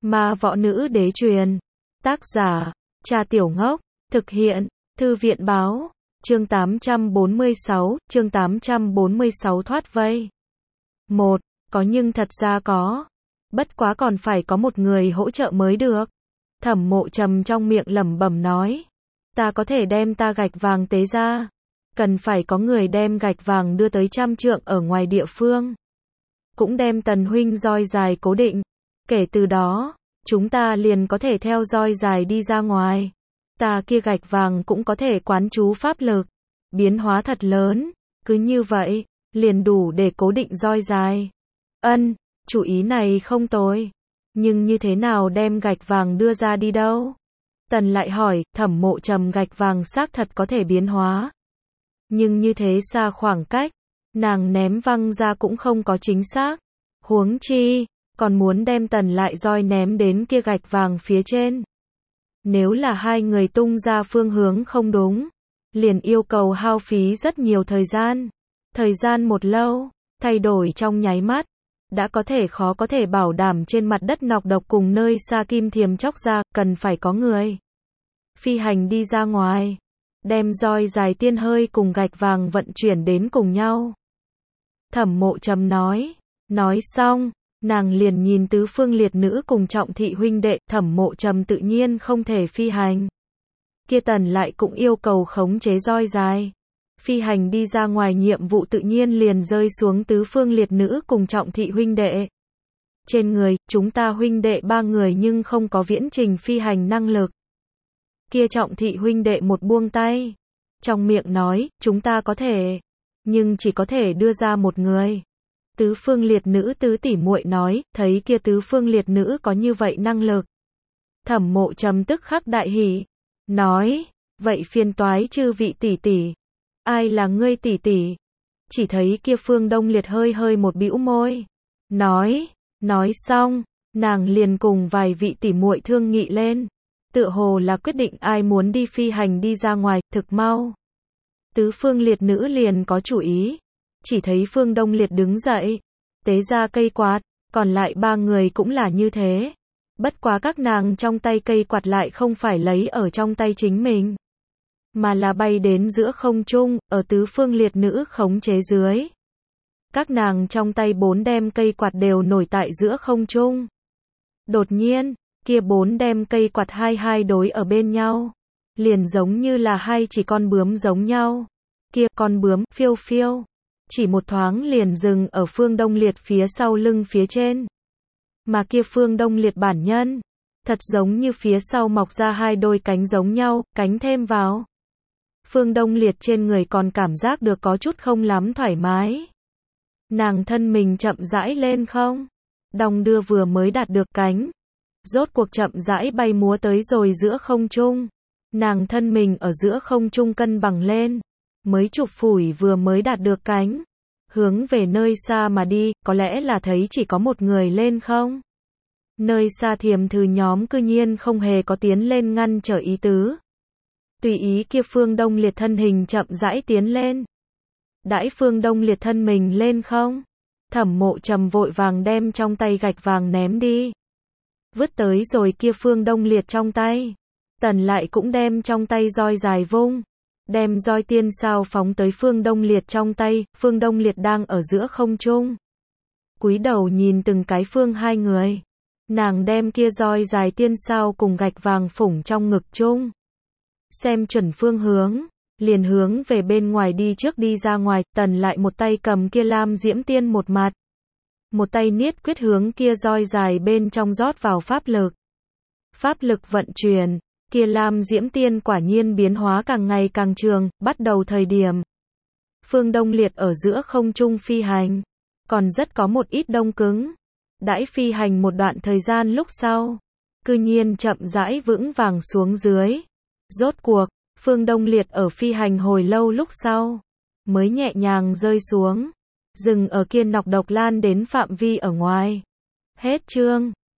Ma võ nữ đế truyền. Tác giả, Trà Tiểu Ngốc. Thực hiện, Thư viện báo. Chương 846 thoát vây. 1. Có nhưng thật ra có. Bất quá còn phải có một người hỗ trợ mới được. Thẩm Mộ Trầm trong miệng lẩm bẩm nói. Ta có thể đem ta gạch vàng tế ra. Cần phải có người đem gạch vàng đưa tới 100 trượng ở ngoài địa phương. Cũng đem Tần huynh roi dài cố định. Kể từ đó, chúng ta liền có thể theo roi dài đi ra ngoài. Ta kia gạch vàng cũng có thể quán chú pháp lực. Biến hóa thật lớn. Cứ như vậy, liền đủ để cố định roi dài. Chủ ý này không tồi. Nhưng như thế nào đem gạch vàng đưa ra đi đâu? Tần lại hỏi. Thẩm Mộ Trầm gạch vàng xác thật có thể biến hóa. Nhưng như thế xa khoảng cách, nàng ném văng ra cũng không có chính xác. Huống chi, còn muốn đem Tần lại roi ném đến kia gạch vàng phía trên. Nếu là hai người tung ra phương hướng không đúng, liền yêu cầu hao phí rất nhiều thời gian. Thời gian một lâu, thay đổi trong nháy mắt, đã có thể khó có thể bảo đảm trên mặt đất nọc độc cùng nơi xa kim thiềm chóc ra, cần phải có người phi hành đi ra ngoài, đem roi dài tiên hơi cùng gạch vàng vận chuyển đến cùng nhau. Thẩm Mộ Trầm nói xong, nàng liền nhìn tứ phương liệt nữ cùng Trọng thị huynh đệ. Thẩm Mộ Trầm tự nhiên không thể phi hành. Kia Tần lại cũng yêu cầu khống chế roi dài. Phi hành đi ra ngoài nhiệm vụ tự nhiên liền rơi xuống tứ phương liệt nữ cùng Trọng thị huynh đệ. Trên người, chúng ta huynh đệ ba người nhưng không có viễn trình phi hành năng lực. Kia Trọng thị huynh đệ một buông tay. Trong miệng nói, chúng ta có thể. Nhưng chỉ có thể đưa ra một người. Tứ phương liệt nữ tứ tỷ muội nói, thấy kia tứ phương liệt nữ có như vậy năng lực. Thẩm Mộ Trầm tức khắc đại hỉ. Nói, vậy phiền toái chư vị tỷ tỷ. Ai là ngươi tỷ tỷ? Chỉ thấy kia Phương Đông Liệt hơi một bĩu môi. Nói xong, nàng liền cùng vài vị tỷ muội thương nghị lên. Tựa hồ là quyết định ai muốn đi phi hành đi ra ngoài, thực mau. Tứ phương liệt nữ liền có chủ ý. Chỉ thấy Phương Đông Liệt đứng dậy, tế ra cây quạt, còn lại ba người cũng là như thế. Bất quá các nàng trong tay cây quạt lại không phải lấy ở trong tay chính mình, mà là bay đến giữa không trung, ở tứ phương liệt nữ khống chế dưới. Các nàng trong tay 4 đem cây quạt đều nổi tại giữa không trung. Đột nhiên, kia 4 đem cây quạt hai đối ở bên nhau, liền giống như là hai chỉ con bướm giống nhau. Kia con bướm phiêu, chỉ một thoáng liền dừng ở Phương Đông Liệt phía sau lưng phía trên. Mà kia Phương Đông Liệt bản nhân, thật giống như phía sau mọc ra 2 đôi cánh giống nhau, cánh thêm vào. Phương Đông Liệt trên người còn cảm giác được có chút không lắm thoải mái. Nàng thân mình chậm rãi lên không, đong đưa vừa mới đạt được cánh. Rốt cuộc chậm rãi bay múa tới rồi giữa không trung. Nàng thân mình ở giữa không trung cân bằng lên. Mới chụp phủi vừa mới đạt được cánh. Hướng về nơi xa mà đi, có lẽ là thấy chỉ có một người lên không. Nơi xa thiềm thử nhóm cư nhiên không hề có tiến lên ngăn trở ý tứ. Tùy ý kia Phương Đông Liệt thân hình chậm rãi tiến lên. Đãi Phương Đông Liệt thân mình lên không. Thẩm Mộ Trầm vội vàng đem trong tay gạch vàng ném đi. Vứt tới rồi kia Phương Đông Liệt trong tay. Tần lại cũng đem trong tay roi dài vung. Đem roi tiên sao phóng tới Phương Đông Liệt trong tay. Phương Đông Liệt đang ở giữa không trung. Cúi đầu nhìn từng cái phương hai người. Nàng đem kia roi dài tiên sao cùng gạch vàng phủng trong ngực chung. Xem chuẩn phương hướng, liền hướng về bên ngoài đi trước đi ra ngoài. Tần lại một tay cầm kia lam diễm tiên một mặt, một tay niết quyết hướng kia roi dài bên trong rót vào pháp lực. Pháp lực vận chuyển, kia lam diễm tiên quả nhiên biến hóa càng ngày càng trường. Bắt đầu thời điểm, Phương Đông Liệt ở giữa không trung phi hành, còn rất có một ít đông cứng. Đãi phi hành một đoạn thời gian lúc sau, cư nhiên chậm rãi vững vàng xuống dưới. Rốt cuộc, Phương Đông Liệt ở phi hành hồi lâu lúc sau, mới nhẹ nhàng rơi xuống, dừng ở kia nọc độc lan đến phạm vi ở ngoài. Hết chương.